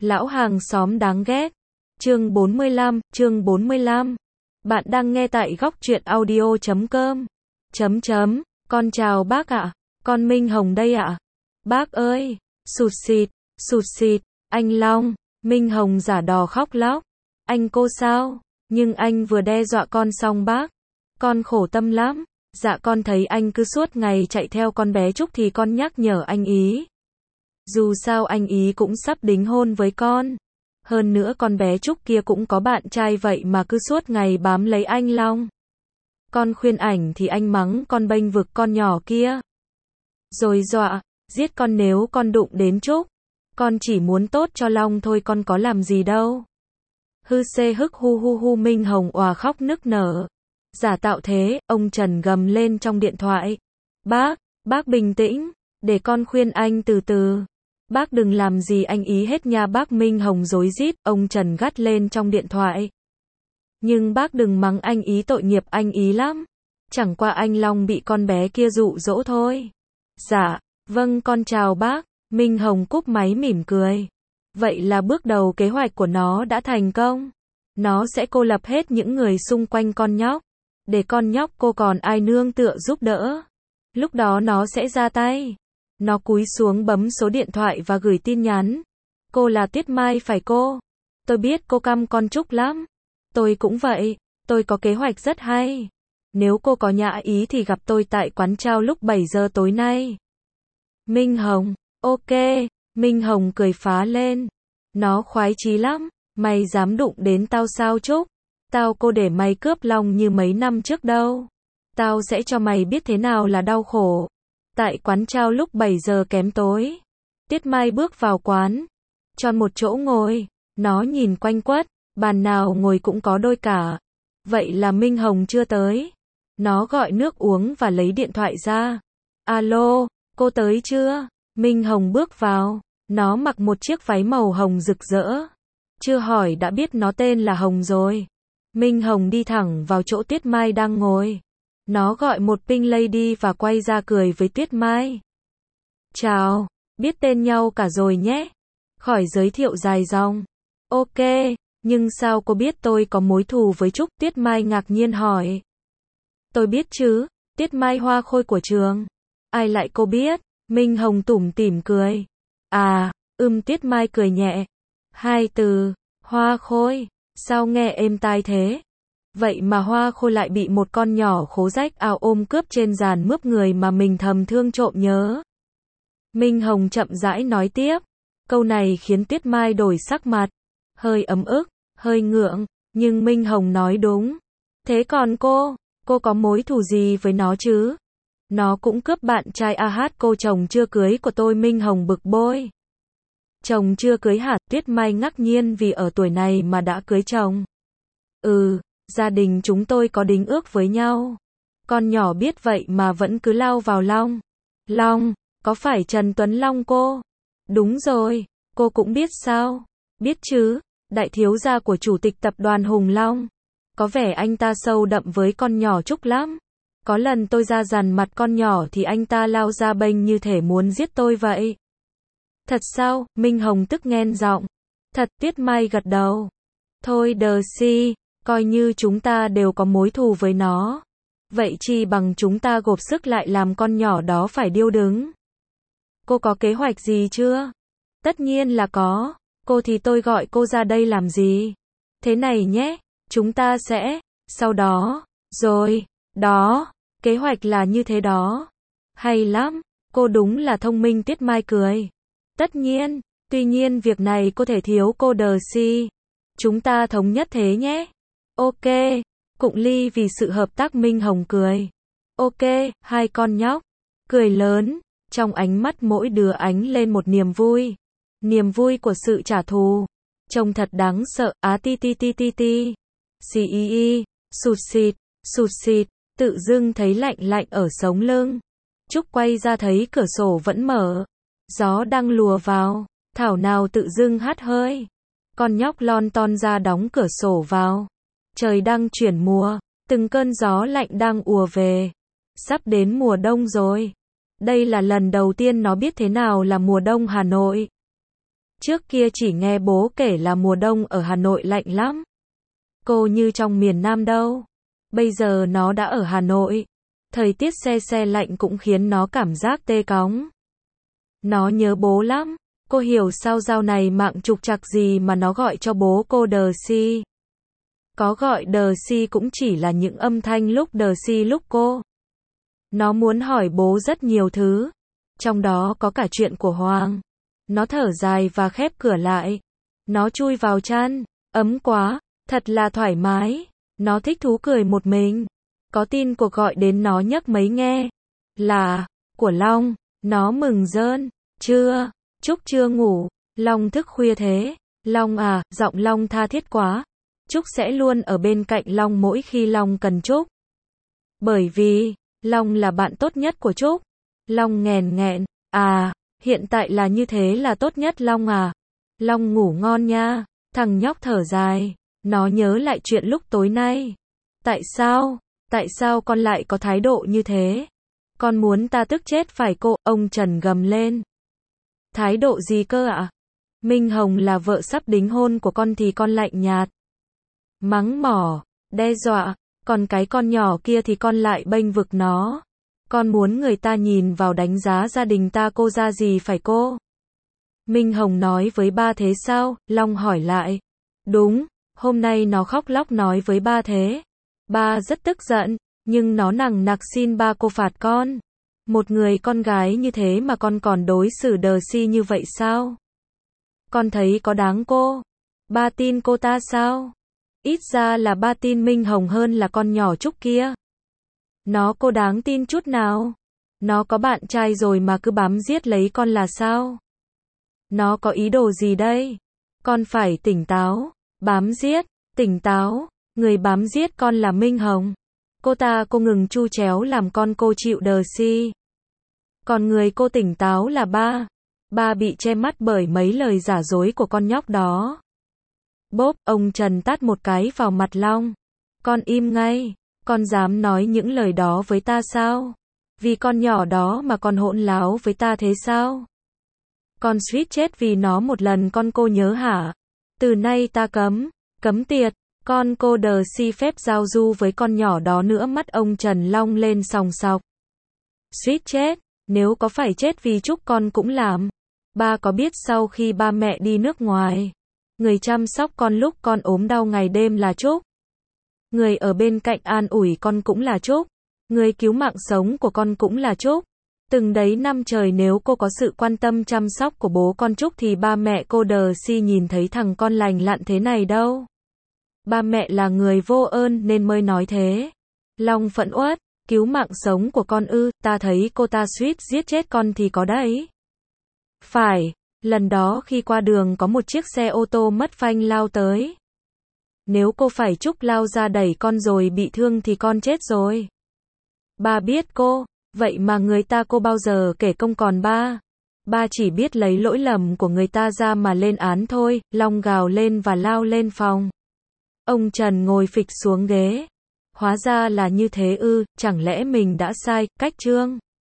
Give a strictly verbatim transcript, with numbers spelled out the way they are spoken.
Lão hàng xóm đáng ghét. Chương bốn mươi lăm, chương bốn mươi lăm. Bạn đang nghe tại góc truyện audio chấm com. Chấm chấm, con chào bác ạ. Con Minh Hồng đây ạ. Bác ơi, sụt xịt, sụt xịt, anh Long. Minh Hồng giả đò khóc lóc. Anh cô sao? Nhưng anh vừa đe dọa con xong bác. Con khổ tâm lắm. Dạ con thấy anh cứ suốt ngày chạy theo con bé Trúc thì con nhắc nhở anh ý. Dù sao anh ý cũng sắp đính hôn với con. Hơn nữa con bé Trúc kia cũng có bạn trai vậy mà cứ suốt ngày bám lấy anh Long. Con khuyên ảnh thì anh mắng con bênh vực con nhỏ kia. Rồi dọa, giết con nếu con đụng đến Trúc. Con chỉ muốn tốt cho Long thôi, con có làm gì đâu. Hư xê hức hu hu hu. Minh Hồng òa khóc nức nở. Giả tạo thế, ông Trần gầm lên trong điện thoại. Bác, bác bình tĩnh, để con khuyên anh từ từ. Bác đừng làm gì anh ý hết nha bác. Minh Hồng rối rít, ông Trần gắt lên trong điện thoại. Nhưng bác đừng mắng anh ý, tội nghiệp anh ý lắm. Chẳng qua anh Long bị con bé kia dụ dỗ thôi. Dạ, vâng con chào bác. Minh Hồng cúp máy mỉm cười. Vậy là bước đầu kế hoạch của nó đã thành công. Nó sẽ cô lập hết những người xung quanh con nhóc. Để con nhóc cô còn ai nương tựa giúp đỡ. Lúc đó nó sẽ ra tay. Nó cúi xuống bấm số điện thoại và gửi tin nhắn. Cô là Tuyết Mai phải cô? Tôi biết cô căm con Trúc lắm. Tôi cũng vậy. Tôi có kế hoạch rất hay. Nếu cô có nhã ý thì gặp tôi tại quán trao lúc bảy giờ tối nay. Minh Hồng, ok. Minh Hồng cười phá lên. Nó khoái chí lắm. Mày dám đụng đến tao sao Trúc? Tao cô để mày cướp Long như mấy năm trước đâu. Tao sẽ cho mày biết thế nào là đau khổ. Tại quán trao lúc bảy giờ kém tối. Tuyết Mai bước vào quán. Chọn một chỗ ngồi. Nó nhìn quanh quất. Bàn nào ngồi cũng có đôi cả. Vậy là Minh Hồng chưa tới. Nó gọi nước uống và lấy điện thoại ra. Alo, cô tới chưa? Minh Hồng bước vào. Nó mặc một chiếc váy màu hồng rực rỡ. Chưa hỏi đã biết nó tên là Hồng rồi. Minh Hồng đi thẳng vào chỗ Tuyết Mai đang ngồi. Nó gọi một pink lady và quay ra cười với Tuyết Mai. Chào, biết tên nhau cả rồi nhé. Khỏi giới thiệu dài dòng. Ok, nhưng sao cô biết tôi có mối thù với Trúc? Tuyết Mai ngạc nhiên hỏi. Tôi biết chứ, Tuyết Mai hoa khôi của trường. Ai lại cô biết? Minh Hồng tủm tỉm cười. À, ưm Tuyết Mai cười nhẹ. Hai từ, hoa khôi, sao nghe êm tai thế? Vậy mà hoa khôi lại bị một con nhỏ khố rách áo ôm cướp trên giàn mướp người mà mình thầm thương trộm nhớ. Minh Hồng chậm rãi nói tiếp. Câu này khiến Tuyết Mai đổi sắc mặt. Hơi ấm ức, hơi ngượng, nhưng Minh Hồng nói đúng. Thế còn cô, cô có mối thù gì với nó chứ? Nó cũng cướp bạn trai a hát cô chồng chưa cưới của tôi. Minh Hồng bực bội. Chồng chưa cưới hả? Tuyết Mai ngạc nhiên vì ở tuổi này mà đã cưới chồng. Ừ, gia đình chúng tôi có đính ước với nhau. Con nhỏ biết vậy mà vẫn cứ lao vào Long. Long, có phải Trần Tuấn Long cô? Đúng rồi, cô cũng biết sao? Biết chứ, đại thiếu gia của chủ tịch tập đoàn Hùng Long. Có vẻ anh ta sâu đậm với con nhỏ Trúc lắm. Có lần tôi ra dằn mặt con nhỏ thì anh ta lao ra bênh như thể muốn giết tôi vậy. Thật sao? Minh Hồng tức nghẹn giọng. Thật. Tuyết Mai gật đầu. Thôi đờ si, coi như chúng ta đều có mối thù với nó. Vậy chi bằng chúng ta gộp sức lại làm con nhỏ đó phải điêu đứng. Cô có kế hoạch gì chưa? Tất nhiên là có. Cô thì tôi gọi cô ra đây làm gì? Thế này nhé, chúng ta sẽ, sau đó, rồi, đó, kế hoạch là như thế đó. Hay lắm, cô đúng là thông minh. Tuyết Mai cười. Tất nhiên, tuy nhiên việc này cô thể thiếu cô đờ si. Chúng ta thống nhất thế nhé. Ok, cụng ly vì sự hợp tác. Minh Hồng cười. Ok, hai con nhóc cười lớn, trong ánh mắt mỗi đứa ánh lên một niềm vui. Niềm vui của sự trả thù. Trông thật đáng sợ. Á ti ti ti ti ti. Xì y y, sụt xịt, sụt xịt, tự dưng thấy lạnh lạnh ở sống lưng. Trúc quay ra thấy cửa sổ vẫn mở. Gió đang lùa vào, thảo nào tự dưng hắt hơi. Con nhóc lon ton ra đóng cửa sổ vào. Trời đang chuyển mùa, từng cơn gió lạnh đang ùa về. Sắp đến mùa đông rồi. Đây là lần đầu tiên nó biết thế nào là mùa đông Hà Nội. Trước kia chỉ nghe bố kể là mùa đông ở Hà Nội lạnh lắm. Cô như trong miền Nam đâu. Bây giờ nó đã ở Hà Nội. Thời tiết se se lạnh cũng khiến nó cảm giác tê cóng. Nó nhớ bố lắm. Cô hiểu sao dạo này mạng trục trặc gì mà nó gọi cho bố cô Đờ Si. Có gọi Đờ Si cũng chỉ là những âm thanh lúc Đờ Si lúc cô. Nó muốn hỏi bố rất nhiều thứ. Trong đó có cả chuyện của Hoàng. Nó thở dài và khép cửa lại. Nó chui vào chăn. Ấm quá. Thật là thoải mái. Nó thích thú cười một mình. Có tin cuộc gọi đến nó nhấc mấy nghe. Là của Long. Nó mừng rơn. Chưa. Trúc chưa ngủ. Long thức khuya thế. Long à, giọng Long tha thiết quá. Trúc sẽ luôn ở bên cạnh Long mỗi khi Long cần Trúc. Bởi vì, Long là bạn tốt nhất của Trúc. Long nghèn nghẹn. À, hiện tại là như thế là tốt nhất Long à. Long ngủ ngon nha. Thằng nhóc thở dài. Nó nhớ lại chuyện lúc tối nay. Tại sao? Tại sao con lại có thái độ như thế? Con muốn ta tức chết phải cô, ông Trần gầm lên. Thái độ gì cơ ạ? Minh Hồng là vợ sắp đính hôn của con thì con lạnh nhạt. Mắng mỏ, đe dọa, còn cái con nhỏ kia thì con lại bênh vực nó. Con muốn người ta nhìn vào đánh giá gia đình ta cô ra gì phải cô? Minh Hồng nói với ba thế sao? Long hỏi lại. Đúng, hôm nay nó khóc lóc nói với ba thế. Ba rất tức giận, nhưng nó nằng nặc xin ba cô phạt con. Một người con gái như thế mà con còn đối xử Đờ Si như vậy sao? Con thấy có đáng cô? Ba tin cô ta sao? Ít ra là ba tin Minh Hồng hơn là con nhỏ Trúc kia. Nó cô đáng tin chút nào? Nó có bạn trai rồi mà cứ bám giết lấy con là sao? Nó có ý đồ gì đây? Con phải tỉnh táo. Bám giết, tỉnh táo. Người bám giết con là Minh Hồng. Cô ta cô ngừng chu chéo làm con cô chịu Đờ Si. Còn người cô tỉnh táo là ba. Ba bị che mắt bởi mấy lời giả dối của con nhóc đó. Bốp, ông Trần tát một cái vào mặt Long. Con im ngay. Con dám nói những lời đó với ta sao? Vì con nhỏ đó mà con hỗn láo với ta thế sao? Con suýt chết vì nó một lần con cô nhớ hả? Từ nay ta cấm, cấm tiệt. Con cô Đờ Si phép giao du với con nhỏ đó nữa. Mắt ông Trần long lên sòng sọc. Suýt chết, nếu có phải chết vì Trúc con cũng làm. Ba có biết sau khi ba mẹ đi nước ngoài, người chăm sóc con lúc con ốm đau ngày đêm là Trúc. Người ở bên cạnh an ủi con cũng là Trúc. Người cứu mạng sống của con cũng là Trúc. Từng đấy năm trời nếu cô có sự quan tâm chăm sóc của bố con Trúc thì ba mẹ cô Đờ Si nhìn thấy thằng con lành lặn thế này đâu. Ba mẹ là người vô ơn nên mới nói thế. Long phẫn uất, cứu mạng sống của con ư, ta thấy cô ta suýt giết chết con thì có đấy. Phải, lần đó khi qua đường có một chiếc xe ô tô mất phanh lao tới. Nếu cô phải Trúc lao ra đẩy con rồi bị thương thì con chết rồi. Ba biết cô, vậy mà người ta cô bao giờ kể công còn ba. Ba chỉ biết lấy lỗi lầm của người ta ra mà lên án thôi. Long gào lên và lao lên phòng. Ông Trần ngồi phịch xuống ghế. Hóa ra là như thế ư, chẳng lẽ mình đã sai, cách Trương.